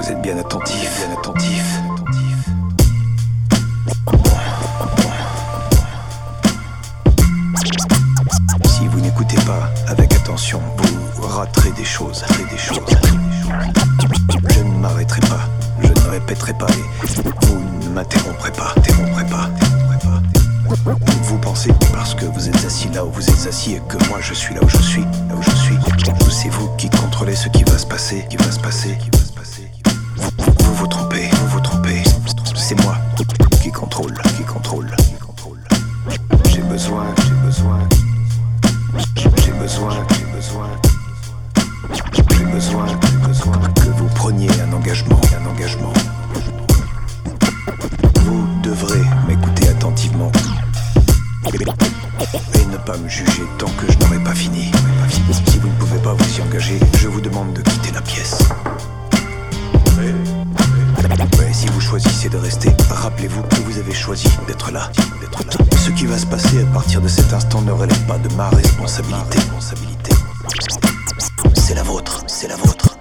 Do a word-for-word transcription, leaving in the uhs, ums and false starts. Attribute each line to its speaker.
Speaker 1: vous êtes bien attentif, bien attentif. Si vous n'écoutez pas avec attention, vous raterez des choses, des choses. Je ne m'arrêterai pas, je ne répéterai pas et vous ne m'interromprez pas, interromprez pas, interromprez pas. Vous pensez parce que vous êtes assis là où vous êtes assis et que moi je suis là où je suis, là où je suis. C'est vous qui contrôlez ce qui va se passer, qui va se passer, qui va se passer. Vous vous trompez, vous vous trompez. C'est moi qui contrôle, qui contrôle, qui contrôle. J'ai besoin, j'ai besoin. J'ai besoin, j'ai besoin. J'ai besoin, j'ai besoin que vous preniez un engagement, un engagement. Vous devrez m'écouter attentivement et ne pas me juger tant que je n'aurai pas fini. Si vous ne pouvez pas vous y engager, je vous demande de quitter la pièce. Mais si vous choisissez de rester, rappelez-vous que vous avez choisi d'être là, d'être là. Ce qui va se passer à partir de cet instant ne relève pas de ma responsabilité. C'est la vôtre, c'est la vôtre.